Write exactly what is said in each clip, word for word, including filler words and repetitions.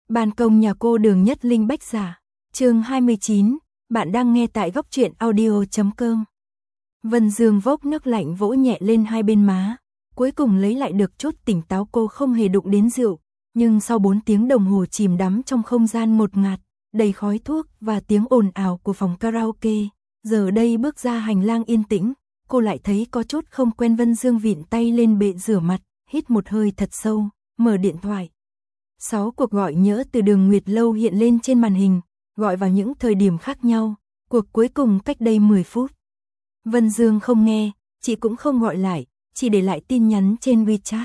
Ban công nhà cô Đường Nhất Linh Bách Giả. Chương hai mươi chín, bạn đang nghe tại góc truyện audio chấm com. Vân Dương vốc nước lạnh vỗ nhẹ lên hai bên má, cuối cùng lấy lại được chút tỉnh táo. Cô không hề đụng đến rượu, nhưng sau bốn tiếng đồng hồ chìm đắm trong không gian ngột ngạt, đầy khói thuốc và tiếng ồn ào của phòng karaoke, giờ đây bước ra hành lang yên tĩnh, cô lại thấy có chút không quen. Vân Dương vịn tay lên bệ rửa mặt, hít một hơi thật sâu, mở điện thoại. Sáu cuộc gọi nhỡ từ Đường Nguyệt Lâu hiện lên trên màn hình, gọi vào những thời điểm khác nhau, cuộc cuối cùng cách đây mười phút. Vân Dương không nghe, chị cũng không gọi lại, chỉ để lại tin nhắn trên WeChat.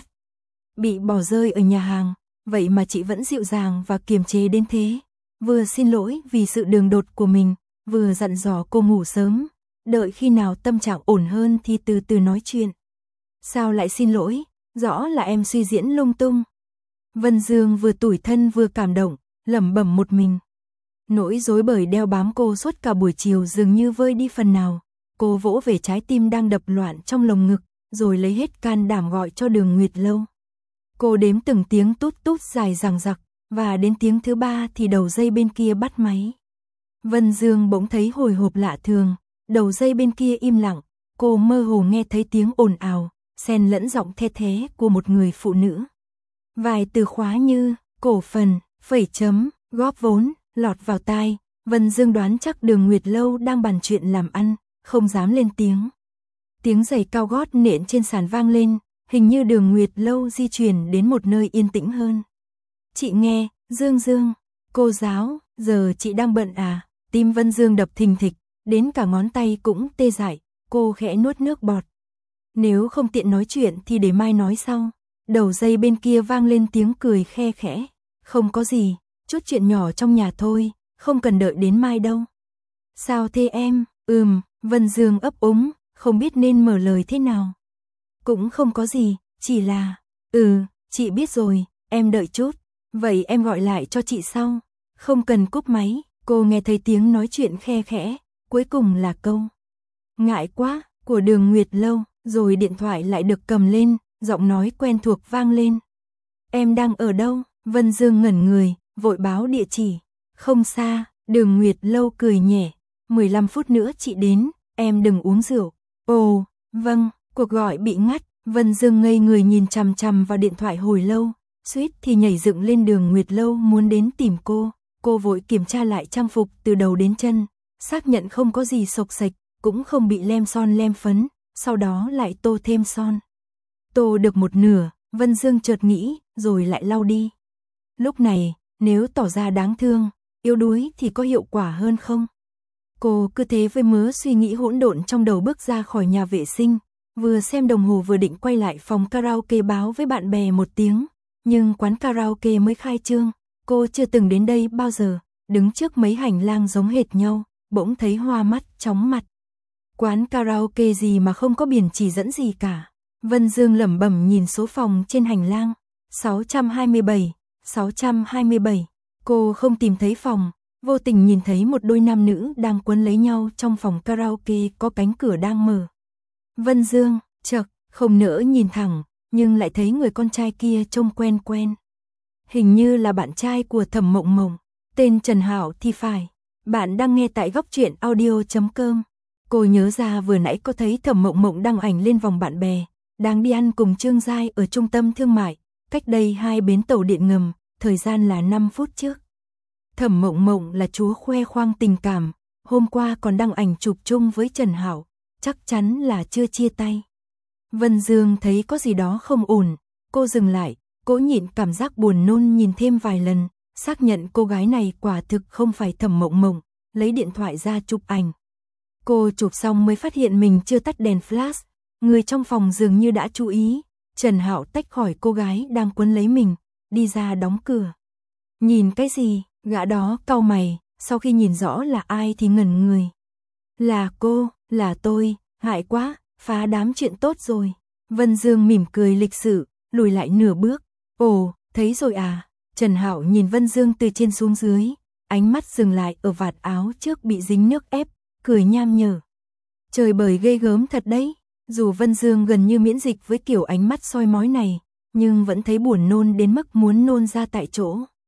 Bị bỏ rơi ở nhà hàng, vậy mà chị vẫn dịu dàng và kiềm chế đến thế. Vừa xin lỗi vì sự đường đột của mình, vừa dặn dò cô ngủ sớm, đợi khi nào tâm trạng ổn hơn thì từ từ nói chuyện. Sao lại xin lỗi, rõ là em suy diễn lung tung. Vân Dương vừa tủi thân vừa cảm động, lẩm bẩm một mình. Nỗi rối bời đeo bám cô suốt cả buổi chiều dường như vơi đi phần nào. Cô vỗ về trái tim đang đập loạn trong lồng ngực, rồi lấy hết can đảm gọi cho Đường Nguyệt Lâu. Cô đếm từng tiếng tút tút dài dằng dặc, và đến tiếng thứ ba thì đầu dây bên kia bắt máy. Vân Dương bỗng thấy hồi hộp lạ thường, đầu dây bên kia im lặng, cô mơ hồ nghe thấy tiếng ồn ào, xen lẫn giọng the thé của một người phụ nữ. Vài từ khóa như cổ phần, phẩy chấm, góp vốn lọt vào tai. Vân Dương đoán chắc Đường Nguyệt Lâu đang bàn chuyện làm ăn, không dám lên tiếng. Tiếng giày cao gót nện trên sàn vang lên, hình như Đường Nguyệt Lâu di chuyển đến một nơi yên tĩnh hơn. Chị nghe, Dương Dương, cô giáo, giờ chị đang bận à? Tim Vân Dương đập thình thịch, đến cả ngón tay cũng tê dại, cô khẽ nuốt nước bọt. Nếu không tiện nói chuyện thì để mai nói sau. Đầu dây bên kia vang lên tiếng cười khe khẽ. Không có gì, chút chuyện nhỏ trong nhà thôi, không cần đợi đến mai đâu. Sao thế em? Ừm, Vân Dương ấp úng, không biết nên mở lời thế nào. Cũng không có gì, chỉ là... Ừ, chị biết rồi, em đợi chút. Vậy em gọi lại cho chị sau. Không cần cúp máy. Cô nghe thấy tiếng nói chuyện khe khẽ, cuối cùng là câu ngại quá của Đường Nguyệt Lâu, rồi điện thoại lại được cầm lên, giọng nói quen thuộc vang lên. Em đang ở đâu? Vân Dương ngẩn người, vội báo địa chỉ. Không xa. Đường Nguyệt Lâu cười nhẹ. mười lăm phút nữa chị đến, em đừng uống rượu. Ồ, vâng. Cuộc gọi bị ngắt, Vân Dương ngây người nhìn chằm chằm vào điện thoại hồi lâu, suýt thì nhảy dựng lên. Đường Nguyệt Lâu muốn đến tìm cô. Cô vội kiểm tra lại trang phục từ đầu đến chân, xác nhận không có gì xộc xệch, cũng không bị lem son lem phấn, sau đó lại tô thêm son. Tô được một nửa, Vân Dương chợt nghĩ, rồi lại lau đi. Lúc này, nếu tỏ ra đáng thương, yếu đuối thì có hiệu quả hơn không? Cô cứ thế với mớ suy nghĩ hỗn độn trong đầu bước ra khỏi nhà vệ sinh, vừa xem đồng hồ vừa định quay lại phòng karaoke báo với bạn bè một tiếng, nhưng quán karaoke mới khai trương. Cô chưa từng đến đây bao giờ, đứng trước mấy hành lang giống hệt nhau, bỗng thấy hoa mắt, chóng mặt. Quán karaoke gì mà không có biển chỉ dẫn gì cả. Vân Dương lẩm bẩm nhìn số phòng trên hành lang, sáu trăm hai mươi bảy, sáu trăm hai mươi bảy. Cô không tìm thấy phòng, vô tình nhìn thấy một đôi nam nữ đang quấn lấy nhau trong phòng karaoke có cánh cửa đang mở. Vân Dương, chậc, không nỡ nhìn thẳng, nhưng lại thấy người con trai kia trông quen quen. Hình như là bạn trai của Thẩm Mộng Mộng, tên Trần Hảo thì phải. Bạn đang nghe tại góc truyện audio chấm com. Cô nhớ ra vừa nãy có thấy Thẩm Mộng Mộng đăng ảnh lên vòng bạn bè, đang đi ăn cùng Trương Giai ở trung tâm thương mại, cách đây hai bến tàu điện ngầm, thời gian là năm phút trước. Thẩm Mộng Mộng là chúa khoe khoang tình cảm, hôm qua còn đăng ảnh chụp chung với Trần Hảo, chắc chắn là chưa chia tay. Vân Dương thấy có gì đó không ổn, cô dừng lại. Cố nhịn cảm giác buồn nôn nhìn thêm vài lần, xác nhận cô gái này quả thực không phải Thẩm Mộng Mộng, lấy điện thoại ra chụp ảnh. Cô chụp xong mới phát hiện mình chưa tắt đèn flash, người trong phòng dường như đã chú ý. Trần Hạo tách khỏi cô gái đang quấn lấy mình, đi ra đóng cửa. Nhìn cái gì? Gã đó cau mày, sau khi nhìn rõ là ai thì ngẩn người. Là cô, là tôi, hại quá, phá đám chuyện tốt rồi. Vân Dương mỉm cười lịch sự, lùi lại nửa bước. Ồ, thấy rồi à? Trần Hạo nhìn Vân Dương từ trên xuống dưới, ánh mắt dừng lại ở vạt áo trước bị dính nước ép, cười nham nhở. Trời bời ghê gớm thật đấy. Dù Vân Dương gần như miễn dịch với kiểu ánh mắt soi mói này, nhưng vẫn thấy buồn nôn đến mức muốn nôn ra tại chỗ.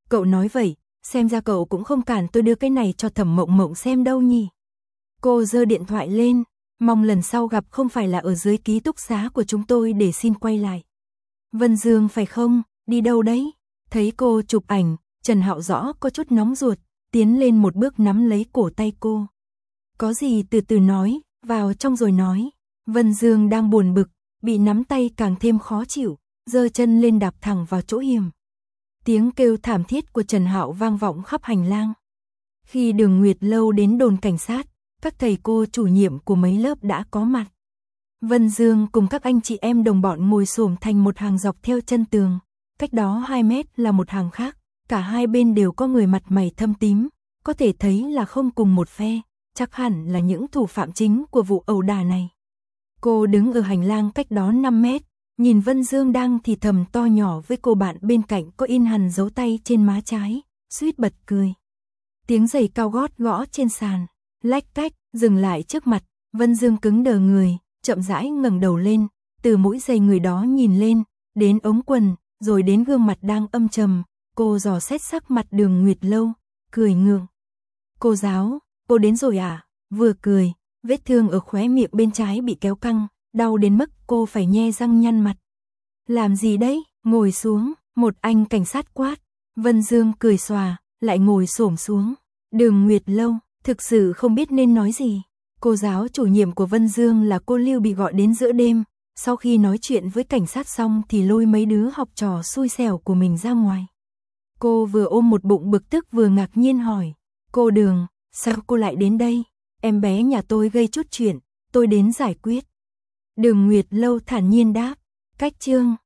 Cậu nói vậy, xem ra cậu cũng không cản tôi đưa cái này cho Thẩm Mộng Mộng xem đâu nhỉ. Cô giơ điện thoại lên, mong lần sau gặp không phải là ở dưới ký túc xá của chúng tôi để xin quay lại. Vân Dương phải không, đi đâu đấy? Thấy cô chụp ảnh, Trần Hạo rõ có chút nóng ruột, tiến lên một bước nắm lấy cổ tay cô. Có gì từ từ nói, vào trong rồi nói. Vân Dương đang buồn bực, bị nắm tay càng thêm khó chịu, giơ chân lên đạp thẳng vào chỗ hiểm. Tiếng kêu thảm thiết của Trần Hạo vang vọng khắp hành lang. Khi Đường Nguyệt Lâu đến đồn cảnh sát, các thầy cô chủ nhiệm của mấy lớp đã có mặt. Vân Dương cùng các anh chị em đồng bọn ngồi xổm thành một hàng dọc theo chân tường, cách đó hai mét là một hàng khác, cả hai bên đều có người mặt mày thâm tím, có thể thấy là không cùng một phe, chắc hẳn là những thủ phạm chính của vụ ẩu đả này. Cô đứng ở hành lang cách đó năm mét, nhìn Vân Dương đang thì thầm to nhỏ với cô bạn bên cạnh có in hằn dấu tay trên má trái, suýt bật cười. Tiếng giày cao gót gõ trên sàn, lách cách, dừng lại trước mặt, Vân Dương cứng đờ người, chậm rãi ngẩng đầu lên, từ mũi giày người đó nhìn lên, đến ống quần, rồi đến gương mặt đang âm trầm, cô dò xét sắc mặt Đường Nguyệt Lâu, cười ngượng. Cô giáo, cô đến rồi à? Vừa cười, vết thương ở khóe miệng bên trái bị kéo căng, đau đến mức cô phải nhe răng nhăn mặt. Làm gì đấy? Ngồi xuống, một anh cảnh sát quát. Vân Dương cười xòa, lại ngồi xổm xuống. Đường Nguyệt Lâu, thực sự không biết nên nói gì. Cô giáo chủ nhiệm của Vân Dương là cô Lưu bị gọi đến giữa đêm, sau khi nói chuyện với cảnh sát xong thì lôi mấy đứa học trò xui xẻo của mình ra ngoài. Cô vừa ôm một bụng bực tức vừa ngạc nhiên hỏi, cô Đường, sao cô lại đến đây? Em bé nhà tôi gây chút chuyện, tôi đến giải quyết. Đường Nguyệt Lâu thản nhiên đáp, cách chương.